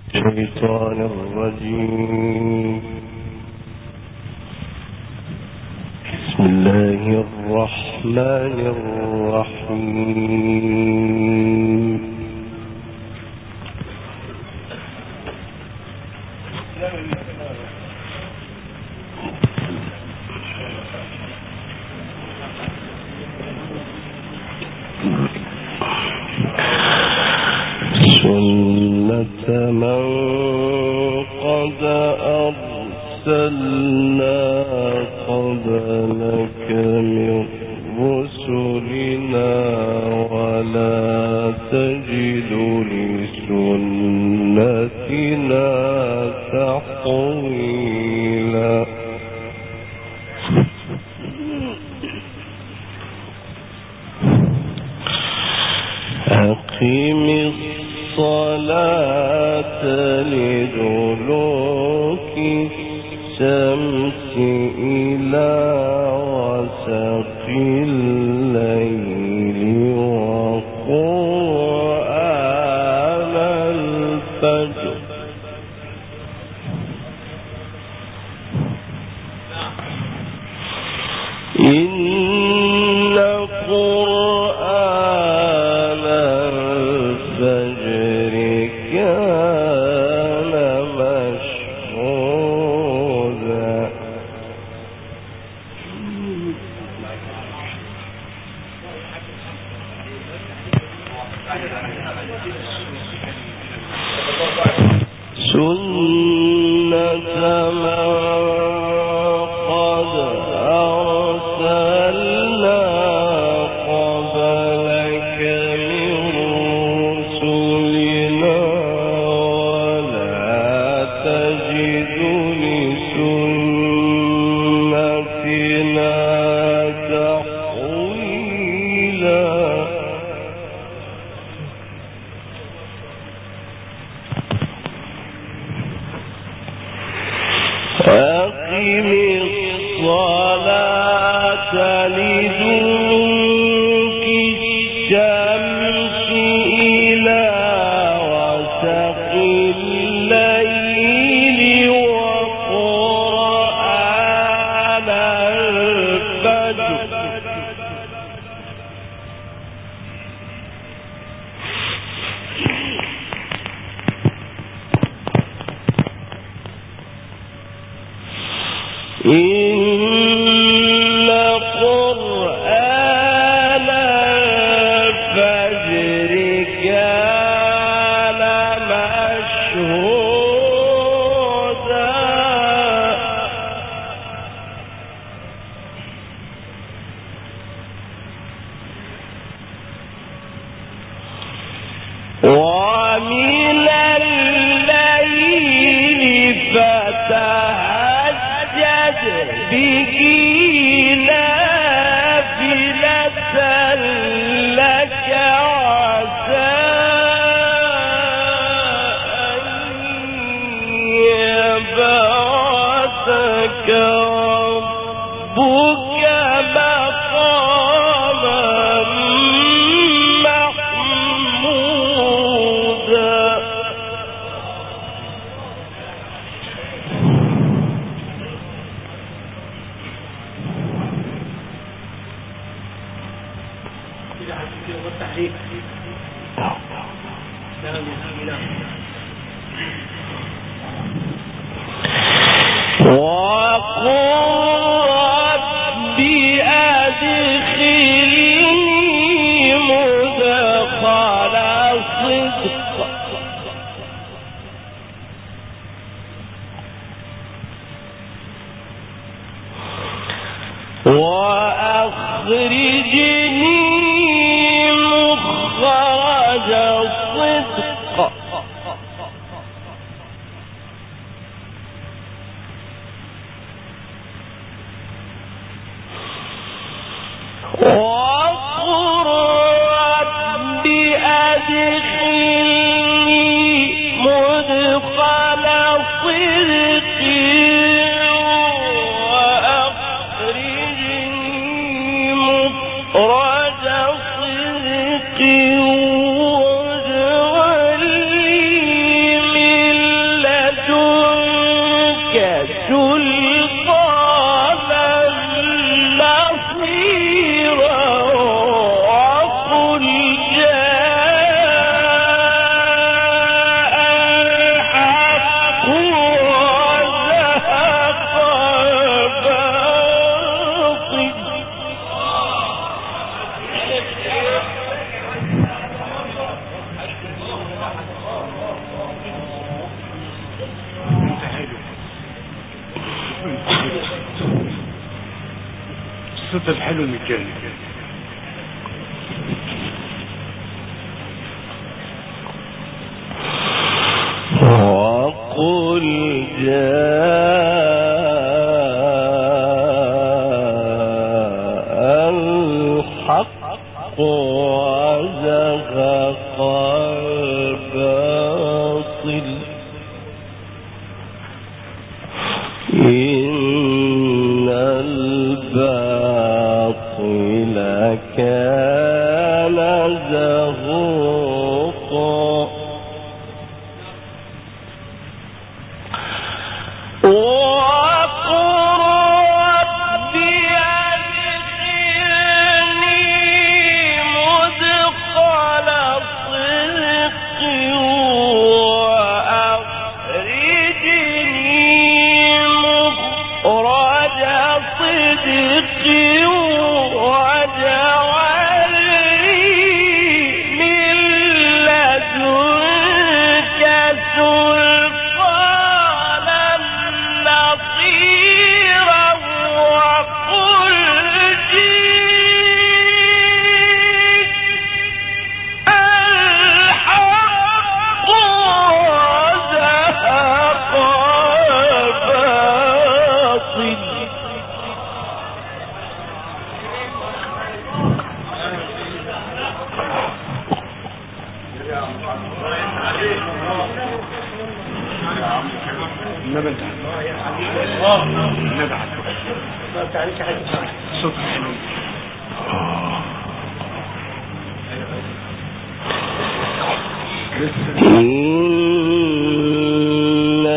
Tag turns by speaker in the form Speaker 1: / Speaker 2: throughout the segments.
Speaker 1: الشيطان الرجيم. بسم الله الرحمن الرحيم. سنة من قد أرسلنا قبلك من رسلنا ولا تجد لسنتنا تحويلا. أقم الصلاة لدلوك الشمس إلى غسق الليل وقرآن الفجر إن قرآن الفجر كان مشهودا. سنة من قد أرسلنا قبلك من رسلنا ولا تجد لسنتنا تحويلا. أقم الصلاة لدلوك الشمس إلى غسق الليل وقرآن الفجر إن قرآن الفجر كان مشهودا. ومن الليل فتهجد به نافلة لك عسى أن يبعثك ربك مقاما محمودا. وقل رب أدخلني مدخل صدق وأخرجني مخرج صدق وقل رب أدخلني مدخل صدق وأخرجني مخرج صدق واجعل
Speaker 2: الصوت الحلو اللي كان
Speaker 1: وقل جاء الحق وزهق الباطل إن الباطل كان زهوقا إن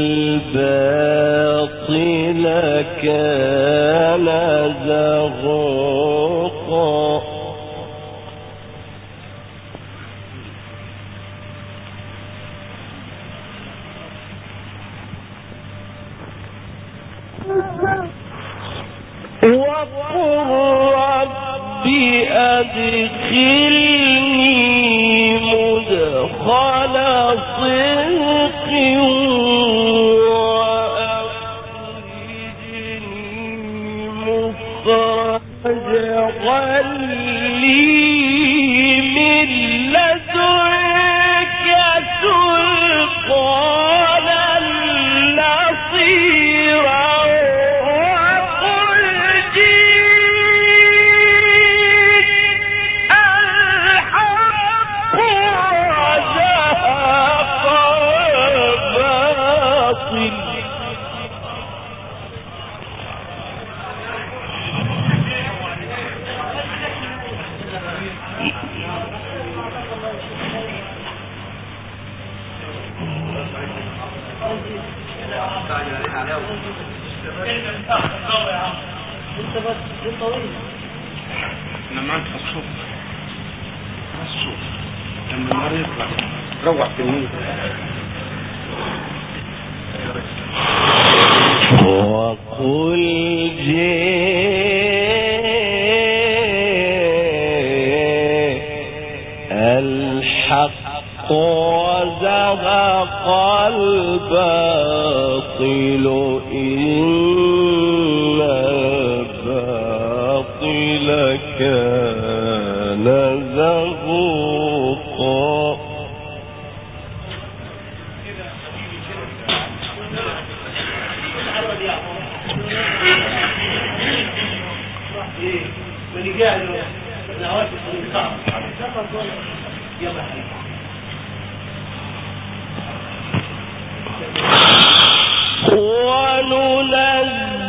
Speaker 1: الباطل كان زهوقا وقل رب أدخلني مدخل صدق وأخرجني مخرج غل من لدنك سلطانا نصيرا
Speaker 2: لما انت الصوت لما النهار يطلع روح في النور
Speaker 1: وقل جاء الحق وزهق الباطل إن الباطل كان زهوقا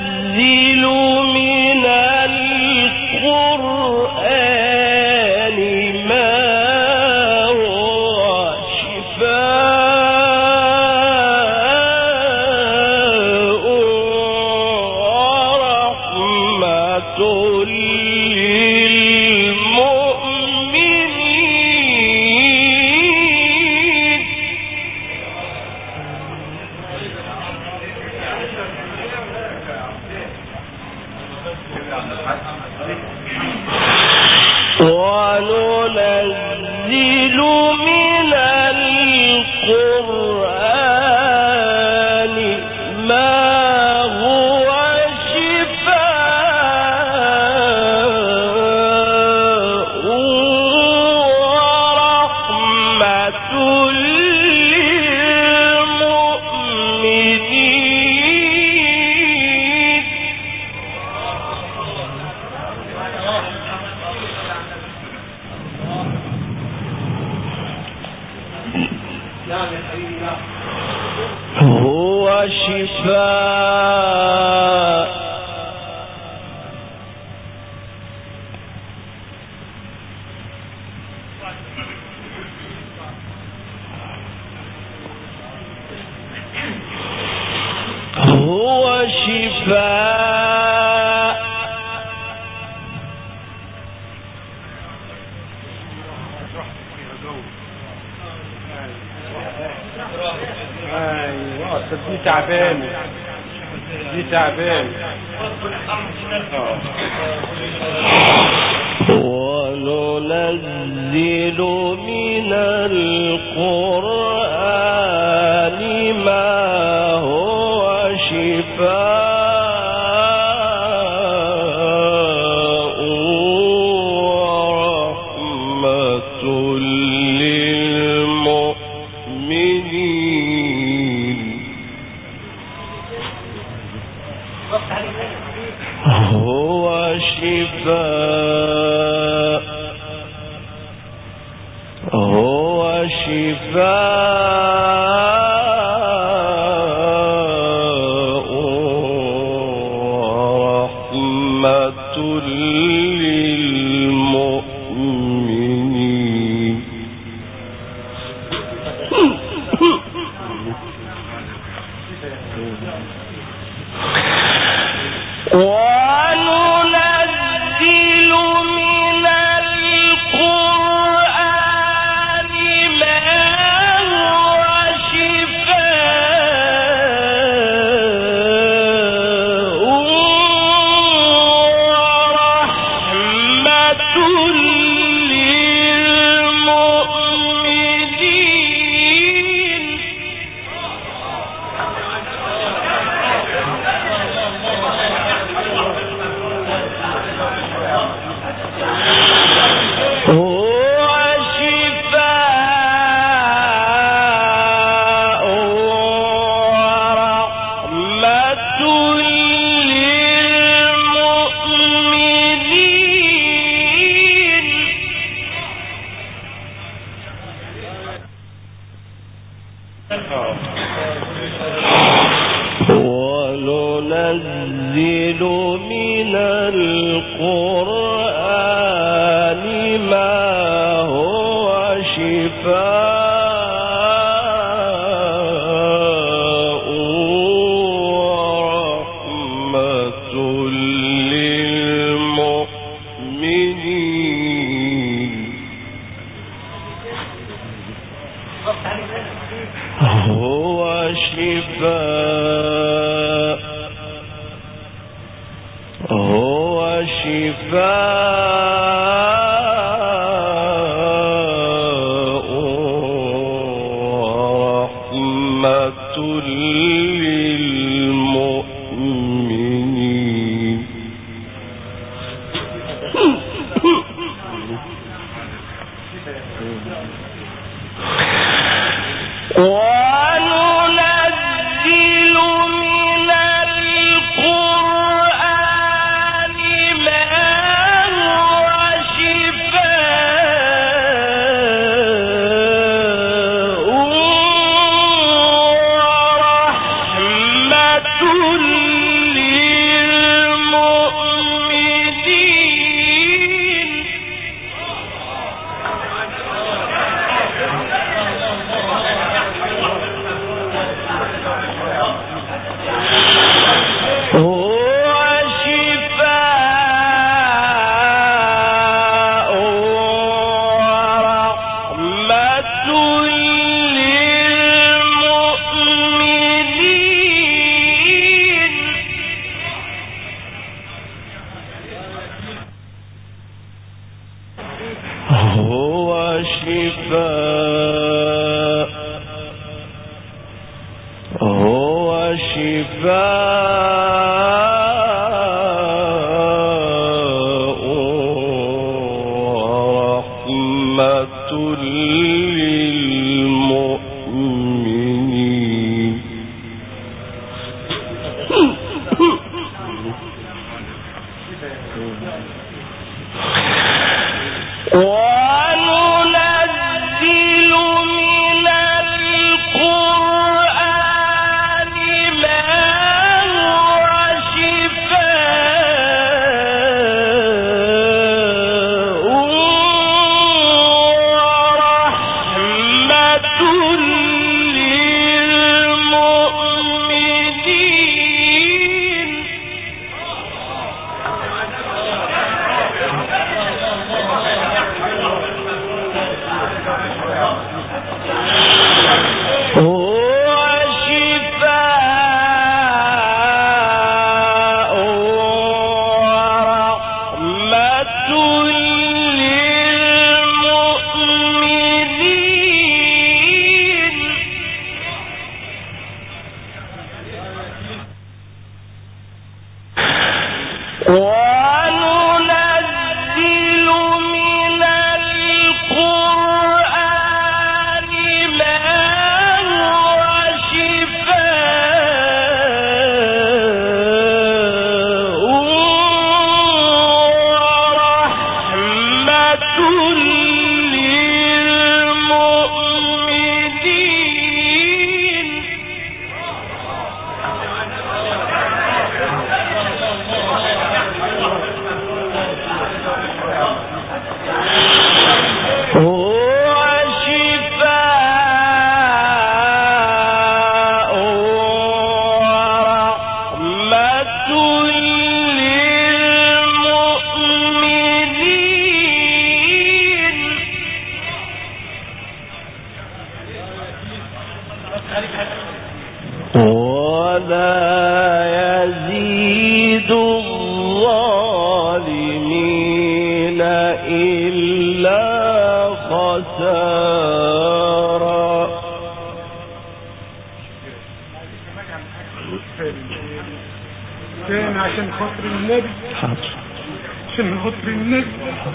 Speaker 1: وننزل من القرآن هو شفاء هو شفاء
Speaker 2: ايوه دي تعبان دي تعبان
Speaker 1: وننزل من القرآن ما هو شفاء ورحمة للمؤمنين هو شفاء هو شفاء ورحمة للمؤمنين وننزل من القرآن ما هو شفاء ورحمة للمؤمنين هو شفاء ورحمة للمؤمنين وننزل من القرآن ما هو شفاء ورحمة للمؤمنين هو شفاء هو شفاء ورحمة للمؤمنين وننزل من القرآن ما هو شفاء ورحمة للمؤمنين هو شفاء ورحمة للمؤمنين هو شفاء هو شفاء ورحمة للمؤمنين وننزل من ولا يزيد الظالمين إلا خسارا.
Speaker 2: فين عشان خاطر النبي؟ عشان خاطر النبي.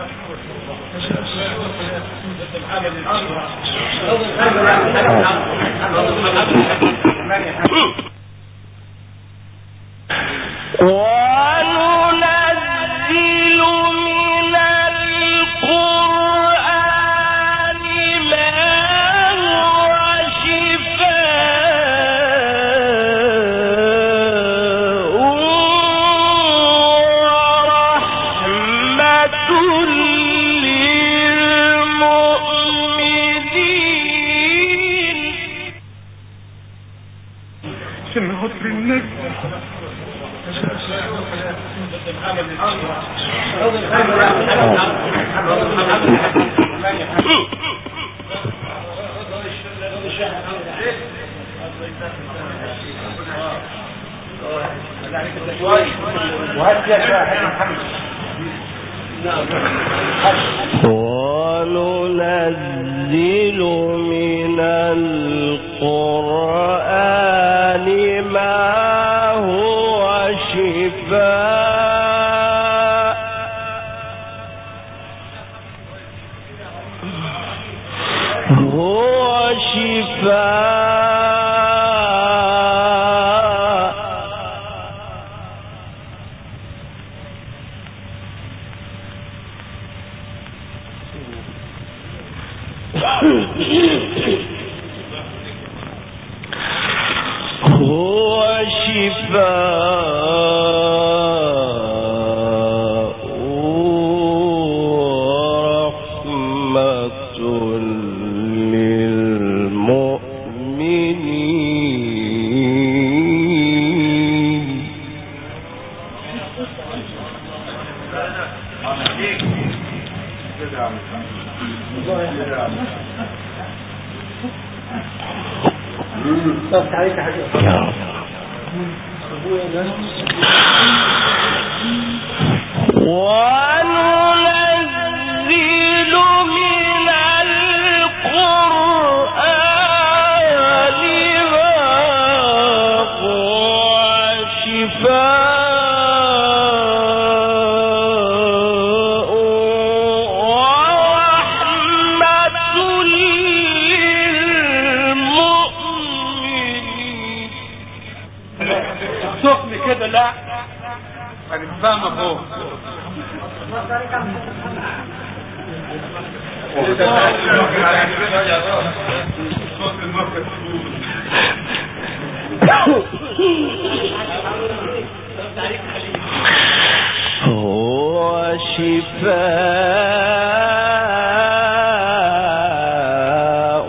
Speaker 1: وننزل من القرآن ما هو شفاء ورحمة للمؤمنين.
Speaker 2: عشان خاطر النبي.
Speaker 1: وننزل من القرآن ما هو شفاء هو شفاء ورحمة للمؤمنين. وننزل من القرآن ما هو شفاء ورحمة للمؤمنين.
Speaker 2: سخن كده لا فاهمة فوق.
Speaker 1: هو شفاء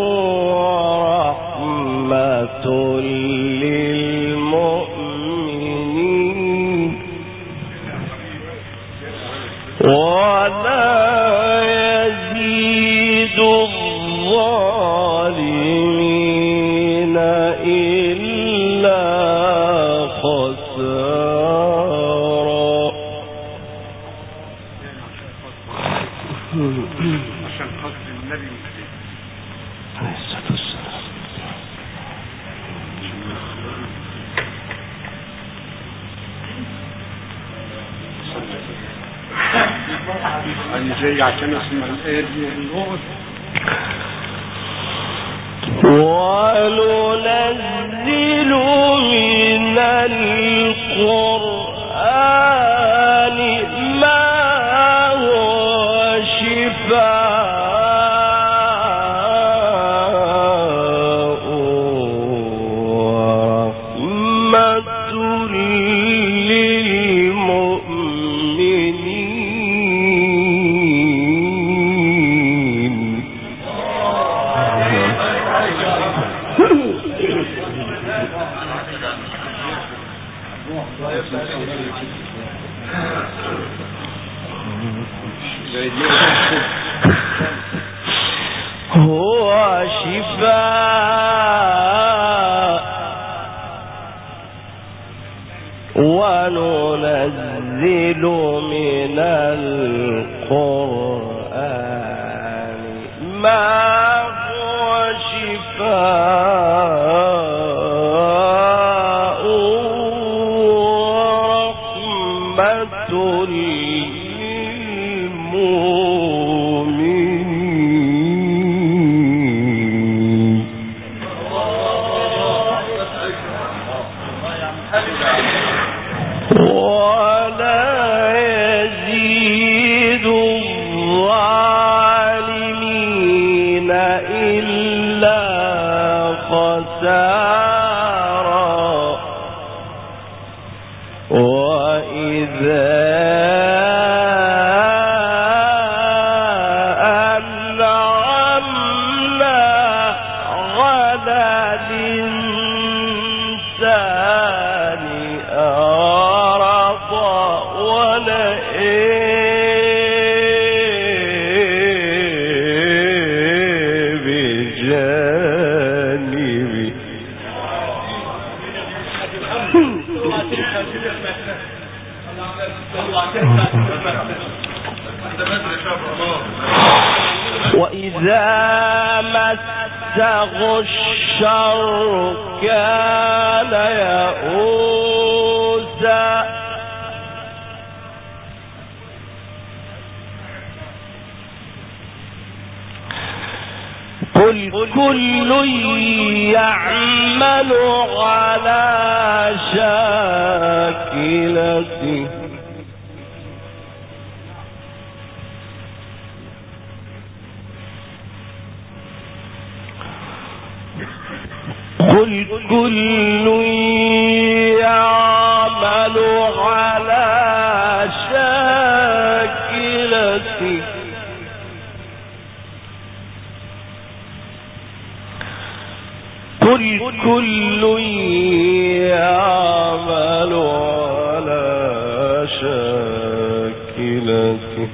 Speaker 1: ورحمة للمؤمنين ولا يزيد الظالمين إلا خسارا.
Speaker 2: عشان خاطر النبي
Speaker 1: عليه الصلاة والسلام.
Speaker 2: أنا جاي عشان اسمع الآية دي والله.
Speaker 1: وننزل من القرآن ما هو شفاء ورحمة للمؤمنين. هو شفاء وننزل من القرآن ما هو شفاء ورحمة للمؤمنين ولا يزيد الظالمين إلا خسارا وإذا أنعمنا على الإنسان أعرض ونأى بجانبه وإذا مسه الشر كان يئوسا قل كل يعمل على شاكلته قل كل يعمل على شاكلته قل كل يعمل على شاكلته